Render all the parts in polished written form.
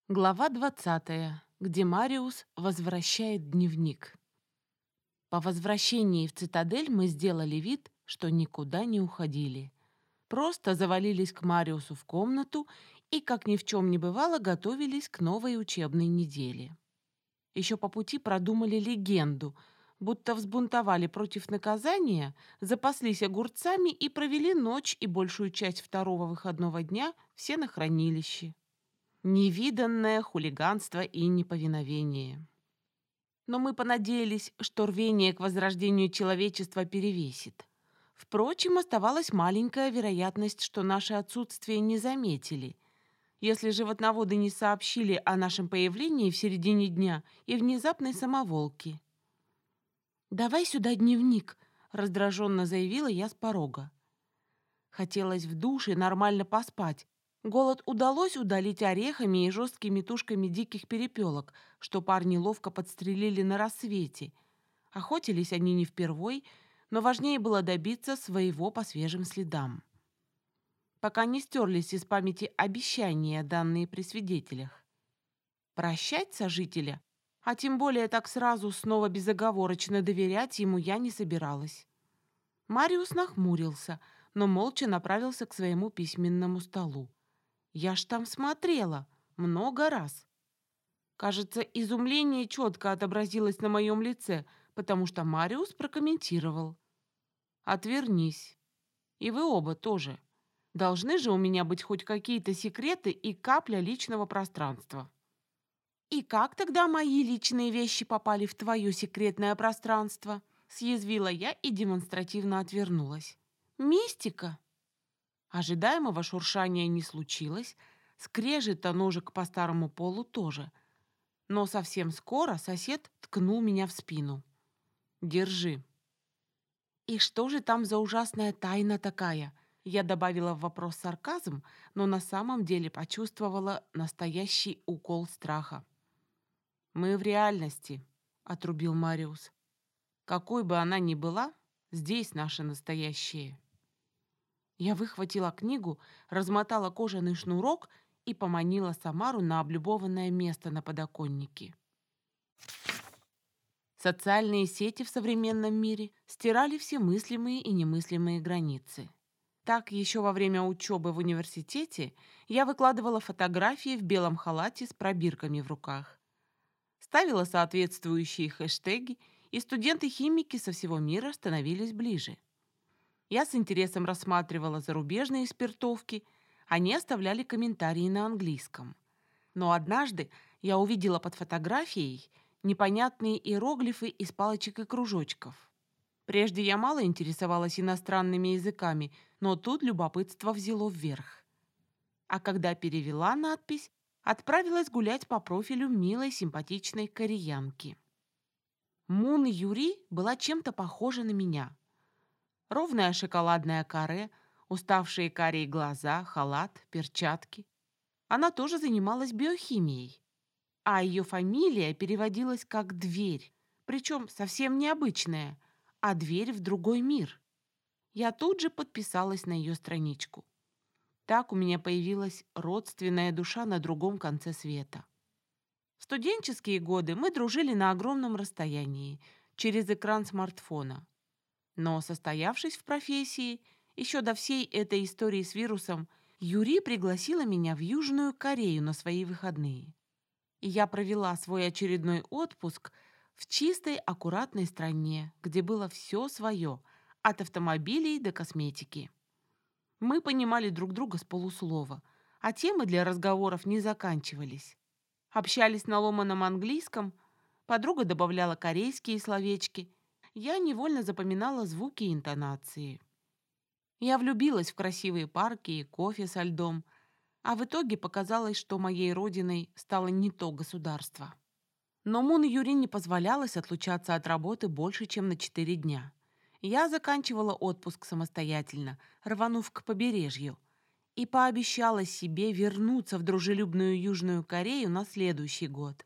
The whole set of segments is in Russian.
Глава 20, где Мариус возвращает дневник. По возвращении в цитадель мы сделали вид, что никуда не уходили. Просто завалились к Мариусу в комнату и, как ни в чем не бывало, готовились к новой учебной неделе. Еще по пути продумали легенду, будто взбунтовали против наказания, запаслись огурцами и провели ночь и большую часть второго выходного дня все на хранилище. Невиданное хулиганство и неповиновение. Но мы понадеялись, что рвение к возрождению человечества перевесит. Впрочем, оставалась маленькая вероятность, что наше отсутствие не заметили, если животноводы не сообщили о нашем появлении в середине дня и внезапной самоволке. «Давай сюда дневник», — раздраженно заявила я с порога. Хотелось в душе нормально поспать. Голод удалось удалить орехами и жесткими тушками диких перепелок, что парни ловко подстрелили на рассвете. Охотились они не впервой, но важнее было добиться своего по свежим следам. Пока не стерлись из памяти обещания, данные при свидетелях. Прощать сожителя, а тем более так сразу снова безоговорочно доверять ему я не собиралась. Мариус нахмурился, но молча направился к своему письменному столу. Я ж там смотрела много раз. Кажется, изумление четко отобразилось на моем лице, потому что Мариус прокомментировал. «Отвернись. И вы оба тоже. Должны же у меня быть хоть какие-то секреты и капля личного пространства». «И как тогда мои личные вещи попали в твое секретное пространство?» Съязвила я и демонстративно отвернулась. «Мистика!» Ожидаемого шуршания не случилось, скрежета ножек по старому полу тоже. Но совсем скоро сосед ткнул меня в спину. «Держи». «И что же там за ужасная тайна такая?» Я добавила в вопрос сарказм, но на самом деле почувствовала настоящий укол страха. «Мы в реальности», — отрубил Мариус. «Какой бы она ни была, здесь наше настоящее». Я выхватила книгу, размотала кожаный шнурок и поманила Самару на облюбованное место на подоконнике. Социальные сети в современном мире стирали все мыслимые и немыслимые границы. Так, еще во время учебы в университете я выкладывала фотографии в белом халате с пробирками в руках. Ставила соответствующие хэштеги, и студенты-химики со всего мира становились ближе. Я с интересом рассматривала зарубежные спиртовки, они оставляли комментарии на английском. Но однажды я увидела под фотографией непонятные иероглифы из палочек и кружочков. Прежде я мало интересовалась иностранными языками, но тут любопытство взяло вверх. А когда перевела надпись, отправилась гулять по профилю милой симпатичной кореянки. Мун Юри была чем-то похожа на меня. Ровное шоколадное каре, уставшие карие глаза, халат, перчатки. Она тоже занималась биохимией. А ее фамилия переводилась как «дверь», причем совсем необычная, а дверь в другой мир. Я тут же подписалась на ее страничку. Так у меня появилась родственная душа на другом конце света. В студенческие годы мы дружили на огромном расстоянии, через экран смартфона. Но, состоявшись в профессии, еще до всей этой истории с вирусом, Юри пригласила меня в Южную Корею на свои выходные. И я провела свой очередной отпуск в чистой, аккуратной стране, где было все свое, от автомобилей до косметики. Мы понимали друг друга с полуслова, а темы для разговоров не заканчивались. Общались на ломаном английском, подруга добавляла корейские словечки. Я невольно запоминала звуки и интонации. Я влюбилась в красивые парки и кофе со льдом, а в итоге показалось, что моей родиной стало не то государство. Но Мун Юри не позволялось отлучаться от работы больше, чем на 4 дня. Я заканчивала отпуск самостоятельно, рванув к побережью, и пообещала себе вернуться в дружелюбную Южную Корею на следующий год.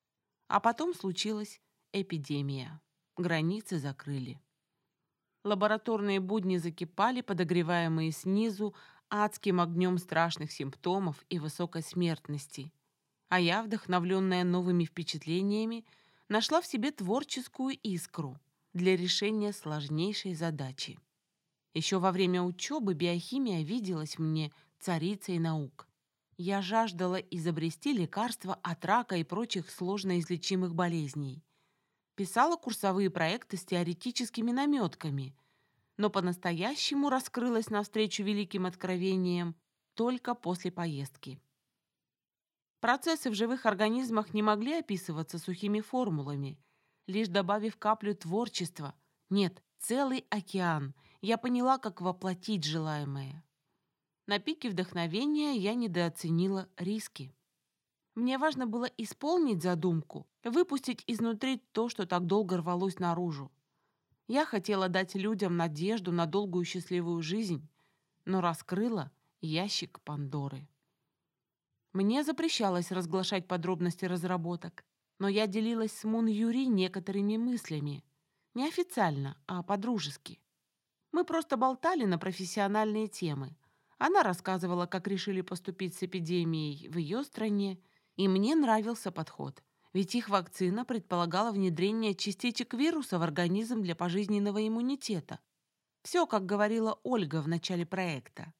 А потом случилась эпидемия. Границы закрыли. Лабораторные будни закипали, подогреваемые снизу адским огнем страшных симптомов и высокой смертности. А я, вдохновленная новыми впечатлениями, нашла в себе творческую искру для решения сложнейшей задачи. Еще во время учебы биохимия виделась мне царицей наук. Я жаждала изобрести лекарства от рака и прочих сложно излечимых болезней. Писала курсовые проекты с теоретическими наметками, но по-настоящему раскрылась навстречу великим откровениям только после поездки. Процессы в живых организмах не могли описываться сухими формулами. Лишь добавив каплю творчества, нет, целый океан, я поняла, как воплотить желаемое. На пике вдохновения я недооценила риски. Мне важно было исполнить задумку, выпустить изнутри то, что так долго рвалось наружу. Я хотела дать людям надежду на долгую счастливую жизнь, но раскрыла ящик Пандоры. Мне запрещалось разглашать подробности разработок, но я делилась с Мун Юри некоторыми мыслями. Не официально, а по-дружески. Мы просто болтали на профессиональные темы. Она рассказывала, как решили поступить с эпидемией в ее стране, и мне нравился подход. Ведь их вакцина предполагала внедрение частичек вируса в организм для пожизненного иммунитета. Все, как говорила Ольга в начале проекта.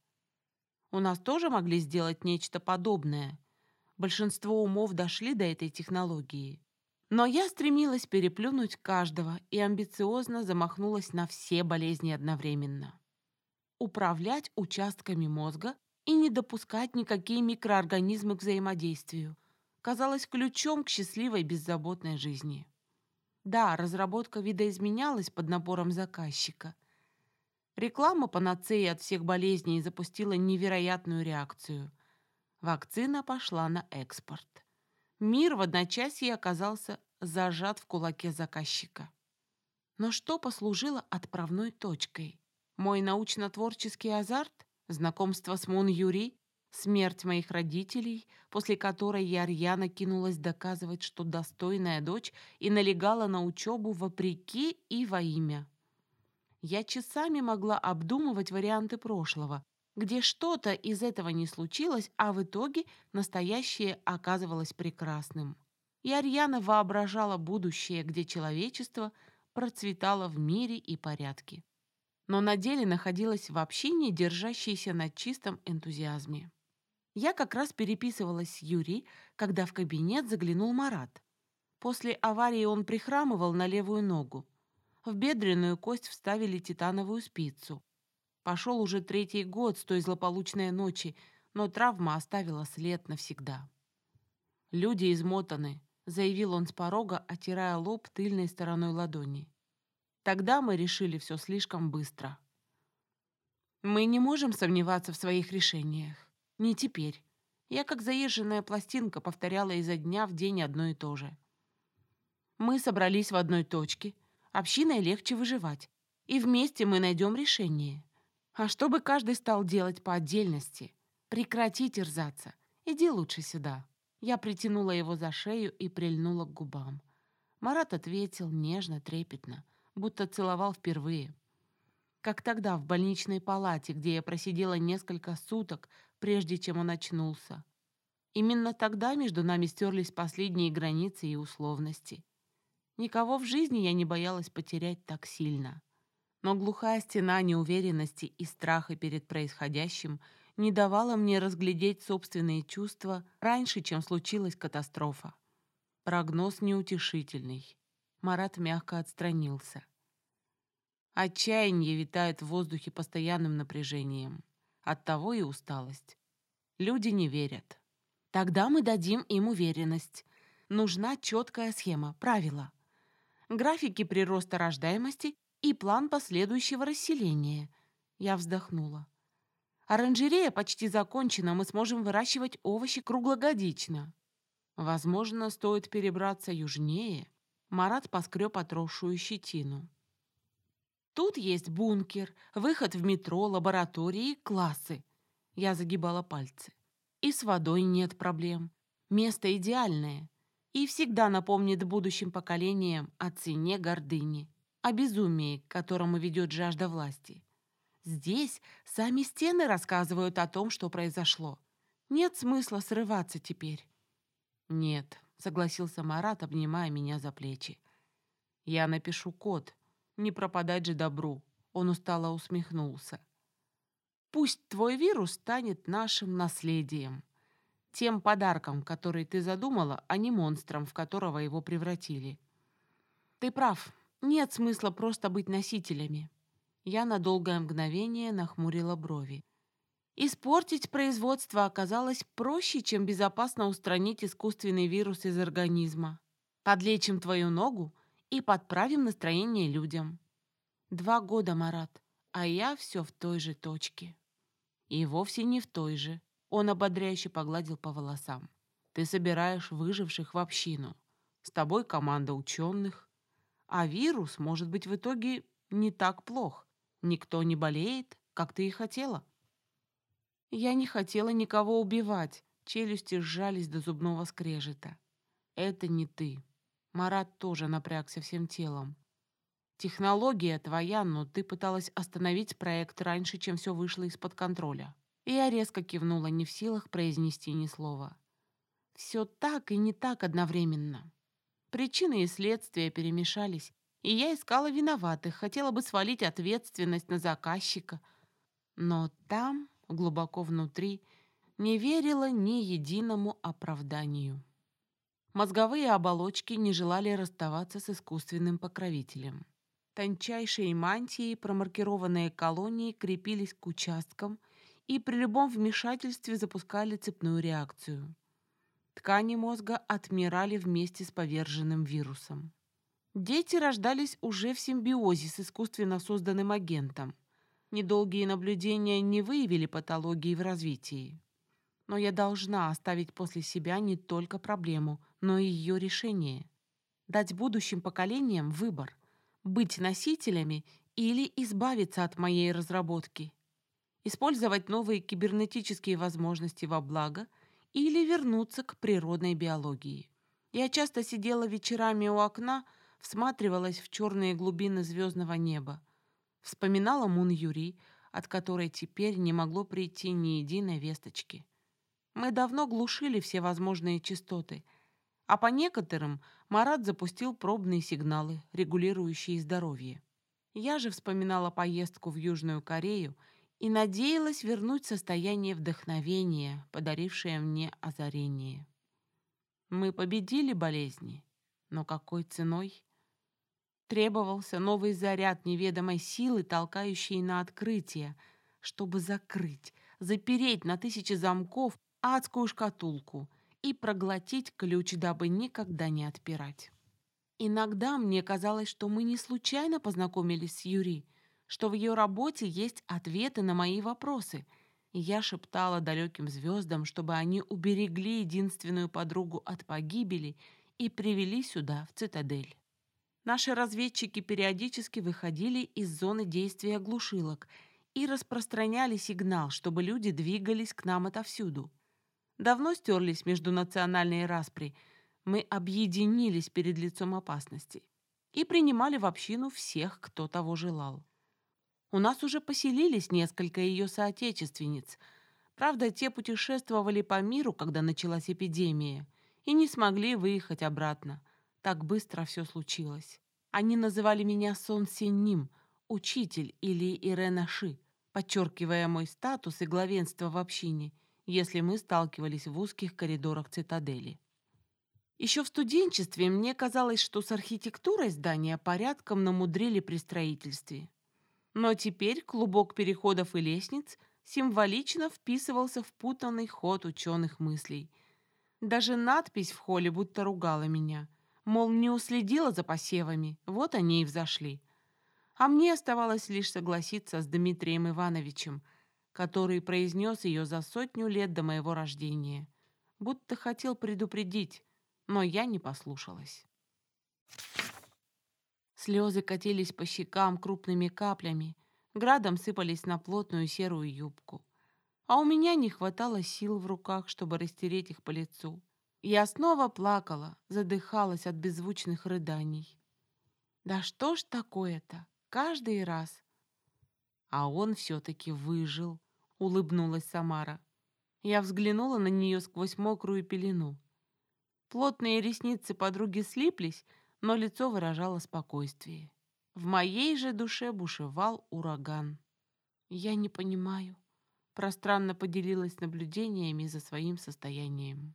У нас тоже могли сделать нечто подобное. Большинство умов дошли до этой технологии. Но я стремилась переплюнуть каждого и амбициозно замахнулась на все болезни одновременно. Управлять участками мозга и не допускать никакие микроорганизмы к взаимодействию казалось ключом к счастливой беззаботной жизни. Да, разработка видоизменялась под напором заказчика. Реклама панацеи от всех болезней запустила невероятную реакцию. Вакцина пошла на экспорт. Мир в одночасье оказался зажат в кулаке заказчика. Но что послужило отправной точкой? Мой научно-творческий азарт? Знакомство с Мун Юри? Смерть моих родителей, после которой я рьяно кинулась доказывать, что достойная дочь, и налегала на учебу вопреки и во имя. Я часами могла обдумывать варианты прошлого, где что-то из этого не случилось, а в итоге настоящее оказывалось прекрасным. Я рьяно воображала будущее, где человечество процветало в мире и порядке. Но на деле находилась в общине, держащейся на чистом энтузиазме. Я как раз переписывалась с Юрием, когда в кабинет заглянул Марат. После аварии он прихрамывал на левую ногу. В бедренную кость вставили титановую спицу. Пошел уже 3-й год с той злополучной ночи, но травма оставила след навсегда. «Люди измотаны», — заявил он с порога, отирая лоб тыльной стороной ладони. «Тогда мы решили все слишком быстро». «Мы не можем сомневаться в своих решениях. Не теперь». Я, как заезженная пластинка, повторяла изо дня в день одно и то же. «Мы собрались в одной точке. Общиной легче выживать. И вместе мы найдем решение. А чтобы каждый стал делать по отдельности? Прекрати терзаться. Иди лучше сюда». Я притянула его за шею и прильнула к губам. Марат ответил нежно, трепетно, будто целовал впервые. Как тогда в больничной палате, где я просидела несколько суток, прежде чем он очнулся. Именно тогда между нами стерлись последние границы и условности. Никого в жизни я не боялась потерять так сильно. Но глухая стена неуверенности и страха перед происходящим не давала мне разглядеть собственные чувства раньше, чем случилась катастрофа. Прогноз неутешительный. Марат мягко отстранился. Отчаяние витает в воздухе постоянным напряжением. Оттого и усталость. Люди не верят. Тогда мы дадим им уверенность. Нужна четкая схема, правила. Графики прироста рождаемости и план последующего расселения. Я вздохнула. Оранжерея почти закончена, мы сможем выращивать овощи круглогодично. Возможно, стоит перебраться южнее. Марат поскреб отросшую щетину. Тут есть бункер, выход в метро, лаборатории, классы. Я загибала пальцы. И с водой нет проблем. Место идеальное. И всегда напомнит будущим поколениям о цене гордыни, о безумии, к которому ведет жажда власти. Здесь сами стены рассказывают о том, что произошло. Нет смысла срываться теперь. «Нет», — согласился Марат, обнимая меня за плечи. «Я напишу код. Не пропадать же добру». Он устало усмехнулся. «Пусть твой вирус станет нашим наследием. Тем подарком, который ты задумала, а не монстром, в которого его превратили. Ты прав. Нет смысла просто быть носителями». Я на долгое мгновение нахмурила брови. Испортить производство оказалось проще, чем безопасно устранить искусственный вирус из организма. Подлечим твою ногу и подправим настроение людям. 2 года, Марат, а я все в той же точке. И вовсе не в той же. Он ободряюще погладил по волосам. Ты собираешь выживших в общину. С тобой команда ученых. А вирус может быть в итоге не так плох. Никто не болеет, как ты и хотела. Я не хотела никого убивать. Челюсти сжались до зубного скрежета. Это не ты. Марат тоже напрягся всем телом. Технология твоя, но ты пыталась остановить проект раньше, чем все вышло из-под контроля. И я резко кивнула, не в силах произнести ни слова. Все так и не так одновременно. Причины и следствия перемешались, и я искала виноватых, хотела бы свалить ответственность на заказчика. Но там, глубоко внутри, не верила ни единому оправданию. Мозговые оболочки не желали расставаться с искусственным покровителем. Тончайшие мантии, промаркированные колонии, крепились к участкам и при любом вмешательстве запускали цепную реакцию. Ткани мозга отмирали вместе с поверженным вирусом. Дети рождались уже в симбиозе с искусственно созданным агентом. Недолгие наблюдения не выявили патологии в развитии. Но я должна оставить после себя не только проблему, но и ее решение. Дать будущим поколениям выбор – быть носителями или избавиться от моей разработки. Использовать новые кибернетические возможности во благо или вернуться к природной биологии. Я часто сидела вечерами у окна, всматривалась в черные глубины звездного неба. Вспоминала Мун Юри, от которой теперь не могло прийти ни единой весточки. Мы давно глушили все возможные частоты, а по некоторым Марат запустил пробные сигналы, регулирующие здоровье. Я же вспоминала поездку в Южную Корею и надеялась вернуть состояние вдохновения, подарившее мне озарение. Мы победили болезни, но какой ценой? Требовался новый заряд неведомой силы, толкающий на открытие, чтобы закрыть, запереть на 1000 замков адскую шкатулку и проглотить ключ, дабы никогда не отпирать. Иногда мне казалось, что мы не случайно познакомились с Юри, что в ее работе есть ответы на мои вопросы, и я шептала далеким звездам, чтобы они уберегли единственную подругу от погибели и привели сюда, в цитадель. Наши разведчики периодически выходили из зоны действия глушилок и распространяли сигнал, чтобы люди двигались к нам отовсюду. Давно стерлись междунациональные распри. Мы объединились перед лицом опасности и принимали в общину всех, кто того желал. У нас уже поселились несколько ее соотечественниц. Правда, те путешествовали по миру, когда началась эпидемия, и не смогли выехать обратно. Так быстро все случилось. Они называли меня Сон Синним, учитель или Ирена Ши, подчеркивая мой статус и главенство в общине, если мы сталкивались в узких коридорах цитадели. Еще в студенчестве мне казалось, что с архитектурой здания порядком намудрили при строительстве. Но теперь клубок переходов и лестниц символично вписывался в путанный ход ученых мыслей. Даже надпись в холле будто ругала меня. Мол, не уследила за посевами, вот они и взошли. А мне оставалось лишь согласиться с Дмитрием Ивановичем, который произнес ее за 100 лет до моего рождения. Будто хотел предупредить, но я не послушалась. Слезы катились по щекам крупными каплями, градом сыпались на плотную серую юбку. А у меня не хватало сил в руках, чтобы растереть их по лицу. Я снова плакала, задыхалась от беззвучных рыданий. Да что ж такое-то? Каждый раз. А он все-таки выжил, улыбнулась Самара. Я взглянула на нее сквозь мокрую пелену. Плотные ресницы подруги слиплись, но лицо выражало спокойствие. В моей же душе бушевал ураган. «Я не понимаю», — пространно поделилась наблюдениями за своим состоянием.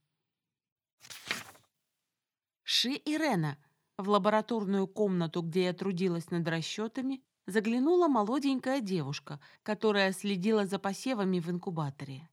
Ши и Рена. В лабораторную комнату, где я трудилась над расчетами, заглянула молоденькая девушка, которая следила за посевами в инкубаторе.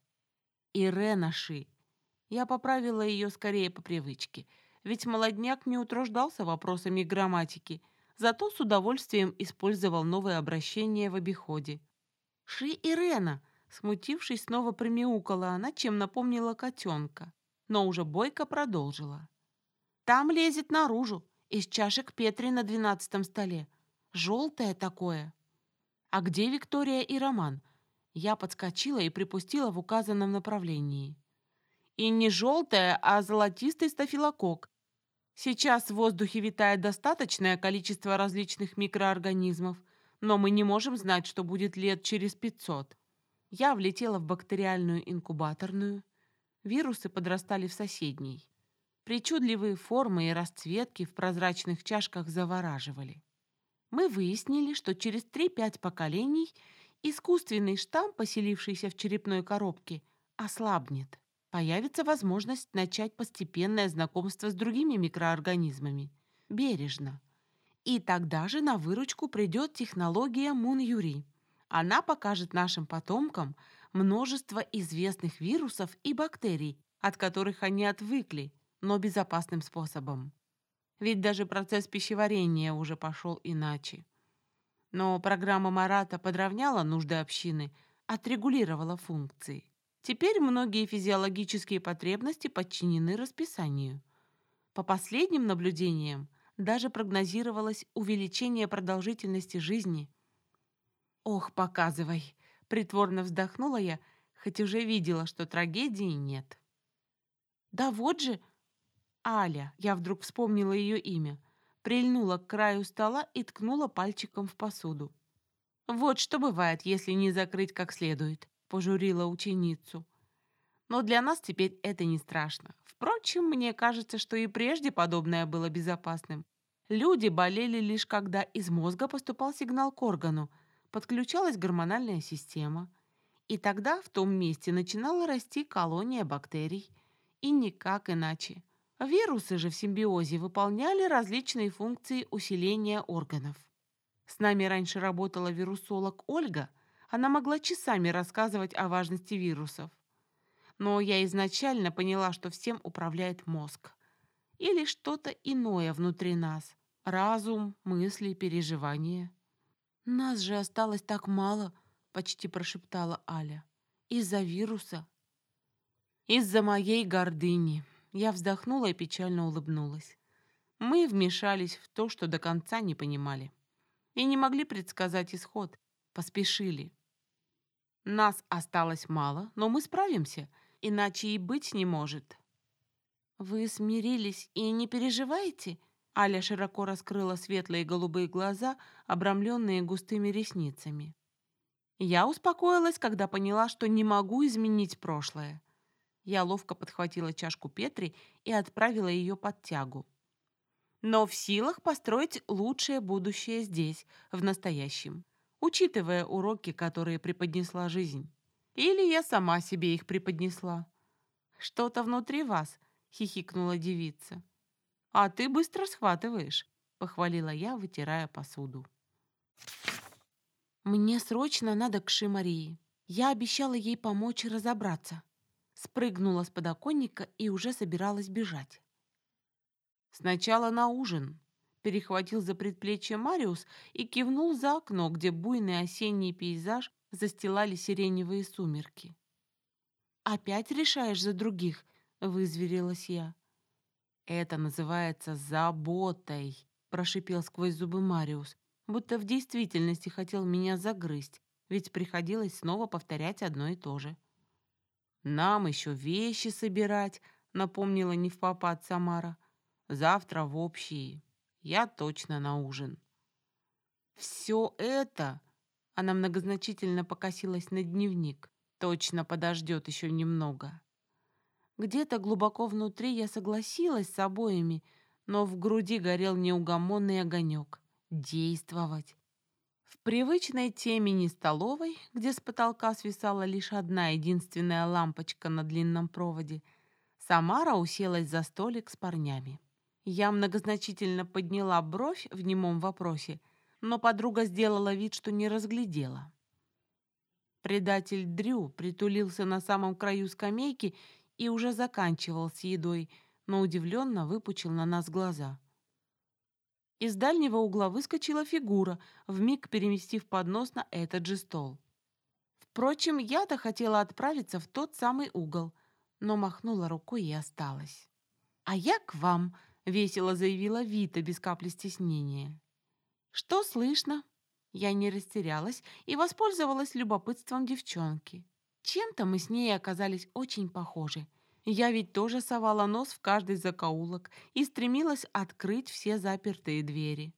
Ирена Ши. Я поправила ее скорее по привычке, ведь молодняк не утруждался вопросами грамматики, зато с удовольствием использовал новые обращения в обиходе. «Ши Ирена!» Смутившись, снова примяукала она, чем напомнила котенка, но уже бойко продолжила. «Там лезет наружу, из чашек Петри на 12-м столе. Желтое такое». «А где Виктория и Роман?» Я подскочила и припустила в указанном направлении. «И не желтое, а золотистый стафилококк. Сейчас в воздухе витает достаточное количество различных микроорганизмов, но мы не можем знать, что будет лет через 500. Я влетела в бактериальную инкубаторную. Вирусы подрастали в соседней. Причудливые формы и расцветки в прозрачных чашках завораживали. Мы выяснили, что через 3-5 поколений искусственный штамм, поселившийся в черепной коробке, ослабнет. Появится возможность начать постепенное знакомство с другими микроорганизмами. Бережно. И тогда же на выручку придет технология Мун-Юри. Она покажет нашим потомкам множество известных вирусов и бактерий, от которых они отвыкли, но безопасным способом. Ведь даже процесс пищеварения уже пошел иначе. Но программа Марата подровняла нужды общины, отрегулировала функции. Теперь многие физиологические потребности подчинены расписанию. По последним наблюдениям даже прогнозировалось увеличение продолжительности жизни. «Ох, показывай!» — притворно вздохнула я, хоть уже видела, что трагедии нет. «Да вот же!» Аля, я вдруг вспомнила ее имя, прильнула к краю стола и ткнула пальчиком в посуду. «Вот что бывает, если не закрыть как следует», — пожурила ученицу. Но для нас теперь это не страшно. Впрочем, мне кажется, что и прежде подобное было безопасным. Люди болели лишь когда из мозга поступал сигнал к органу, подключалась гормональная система. И тогда в том месте начинала расти колония бактерий. И никак иначе. Вирусы же в симбиозе выполняли различные функции усиления органов. С нами раньше работала вирусолог Ольга. Она могла часами рассказывать о важности вирусов. Но я изначально поняла, что всем управляет мозг. Или что-то иное внутри нас. Разум, мысли, переживания. «Нас же осталось так мало», — почти прошептала Аля. «Из-за вируса». «Из-за моей гордыни». Я вздохнула и печально улыбнулась. Мы вмешались в то, что до конца не понимали. И не могли предсказать исход. Поспешили. Нас осталось мало, но мы справимся, иначе и быть не может. «Вы смирились и не переживаете?» Аля широко раскрыла светлые голубые глаза, обрамленные густыми ресницами. Я успокоилась, когда поняла, что не могу изменить прошлое. Я ловко подхватила чашку Петри и отправила ее под тягу. Но в силах построить лучшее будущее здесь, в настоящем, учитывая уроки, которые преподнесла жизнь. Или я сама себе их преподнесла. «Что-то внутри вас», — хихикнула девица. «А ты быстро схватываешь», — похвалила я, вытирая посуду. «Мне срочно надо к Ши-Марии. Я обещала ей помочь разобраться». Спрыгнула с подоконника и уже собиралась бежать. «Сначала на ужин», — перехватил за предплечье Мариус и кивнул за окно, где буйный осенний пейзаж застилали сиреневые сумерки. «Опять решаешь за других?» — вызверилась я. «Это называется заботой», — прошипел сквозь зубы Мариус, будто в действительности хотел меня загрызть, ведь приходилось снова повторять одно и то же. «Нам еще вещи собирать», — напомнила невпопад Самара. «Завтра в общий. Я точно на ужин». «Все это...» — она многозначительно покосилась на дневник. «Точно подождет еще немного». Где-то глубоко внутри я согласилась с обоими, но в груди горел неугомонный огонек. Действовать. В привычной темени столовой, где с потолка свисала лишь одна единственная лампочка на длинном проводе, Самара уселась за столик с парнями. Я многозначительно подняла бровь в немом вопросе, но подруга сделала вид, что не разглядела. Предатель Дрю притулился на самом краю скамейки и уже заканчивал с едой, но удивленно выпучил на нас глаза. Из дальнего угла выскочила фигура, вмиг переместив поднос на этот же стол. Впрочем, я-то хотела отправиться в тот самый угол, но махнула рукой и осталась. «А я к вам», — весело заявила Вита без капли стеснения. «Что слышно?» Я не растерялась и воспользовалась любопытством девчонки. Чем-то мы с ней оказались очень похожи. Я ведь тоже совала нос в каждый закоулок и стремилась открыть все запертые двери.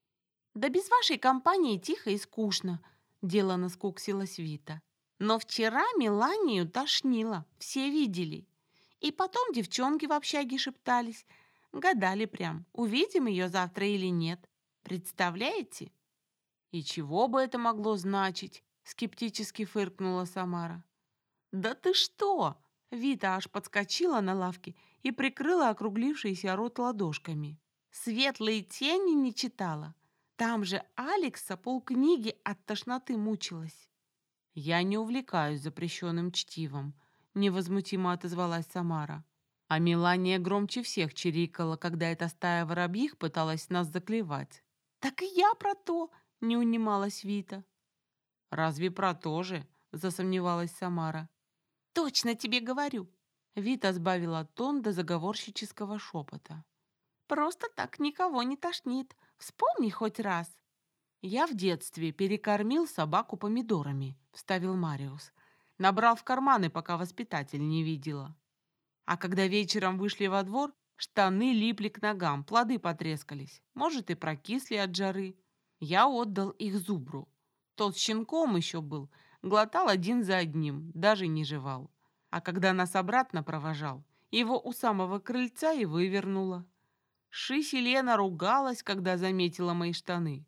«Да без вашей компании тихо и скучно», — делано скуксилась Вита. «Но вчера Меланию тошнило, все видели. И потом девчонки в общаге шептались, гадали прям, увидим ее завтра или нет. Представляете?» «И чего бы это могло значить?» — скептически фыркнула Самара. «Да ты что!» — Вита аж подскочила на лавке и прикрыла округлившийся рот ладошками. «Светлые тени не читала. Там же Алекса полкниги от тошноты мучилась». «Я не увлекаюсь запрещенным чтивом», — невозмутимо отозвалась Самара. А Мелания громче всех чирикала, когда эта стая воробьих пыталась нас заклевать. «Так и я про то!» — не унималась Вита. «Разве про то же?» — засомневалась Самара. «Точно тебе говорю!» Вита сбавила тон до заговорщического шепота. «Просто так никого не тошнит. Вспомни хоть раз!» «Я в детстве перекормил собаку помидорами», — вставил Мариус. «Набрал в карманы, пока воспитатель не видела. А когда вечером вышли во двор, штаны липли к ногам, плоды потрескались. Может, и прокисли от жары. Я отдал их зубру. Тот щенком еще был, глотал один за одним, даже не жевал. А когда нас обратно провожал, его у самого крыльца и вывернуло. Шись-Елена ругалась, когда заметила мои штаны.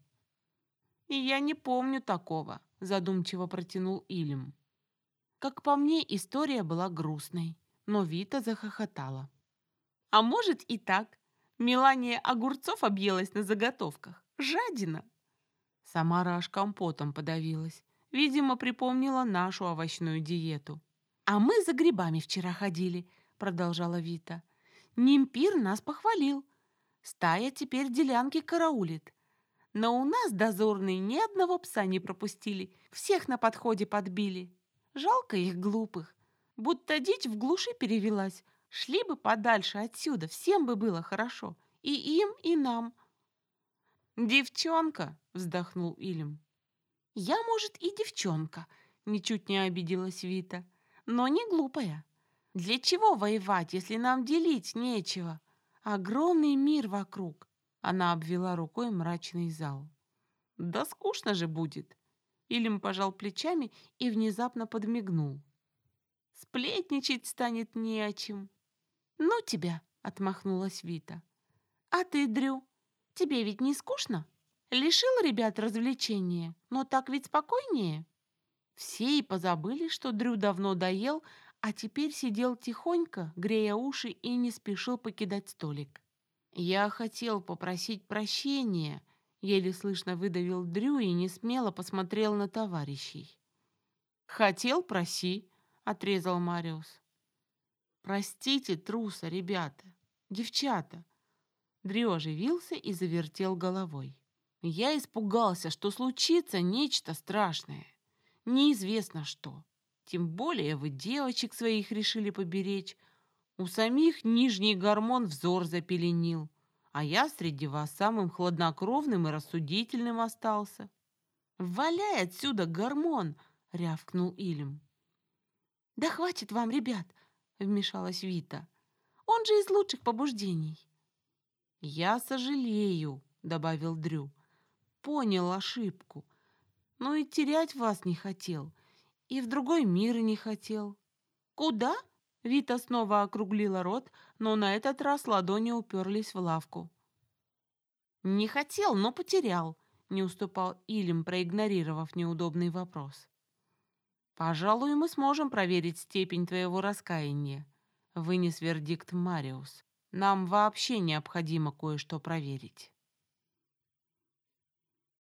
«И я не помню такого», — задумчиво протянул Илем. Как по мне, история была грустной, но Вита захохотала. «А может и так. Мелания огурцов объелась на заготовках. Жадина!» Самара аж компотом подавилась. Видимо, припомнила нашу овощную диету. «А мы за грибами вчера ходили», — продолжала Вита. «Нимпир нас похвалил. Стая теперь делянки караулит. Но у нас дозорные ни одного пса не пропустили, всех на подходе подбили. Жалко их глупых. Будто дичь в глуши перевелась. Шли бы подальше отсюда, всем бы было хорошо. И им, и нам». «Девчонка!» — вздохнул Илем. «Я, может, и девчонка», — ничуть не обиделась Вита, «но не глупая. Для чего воевать, если нам делить нечего? Огромный мир вокруг». Она обвела рукой мрачный зал. «Да скучно же будет!» Илем пожал плечами и внезапно подмигнул. «Сплетничать станет не о чем». «Ну тебя!» — отмахнулась Вита. «А ты, Дрю, тебе ведь не скучно? Лишил ребят развлечения, но так ведь спокойнее». Все и позабыли, что Дрю давно доел, а теперь сидел тихонько, грея уши, и не спешил покидать столик. «Я хотел попросить прощения», — еле слышно выдавил Дрю и несмело посмотрел на товарищей. «Хотел, проси», — отрезал Мариус. «Простите труса, ребята, девчата». Дрю оживился и завертел головой. «Я испугался, что случится нечто страшное. Неизвестно что. Тем более вы девочек своих решили поберечь. У самих нижний гормон взор запеленил, а я среди вас самым хладнокровным и рассудительным остался». «Валяй отсюда гормон!» — рявкнул Илем. «Да хватит вам, ребят!» — вмешалась Вита. «Он же из лучших побуждений». «Я сожалею», — добавил Дрю. «Понял ошибку. Но и терять вас не хотел, и в другой мир не хотел». «Куда?» — Вита снова округлила рот, но на этот раз ладони уперлись в лавку. «Не хотел, но потерял», — не уступал Илем, проигнорировав неудобный вопрос. «Пожалуй, мы сможем проверить степень твоего раскаяния», — вынес вердикт Мариус. «Нам вообще необходимо кое-что проверить».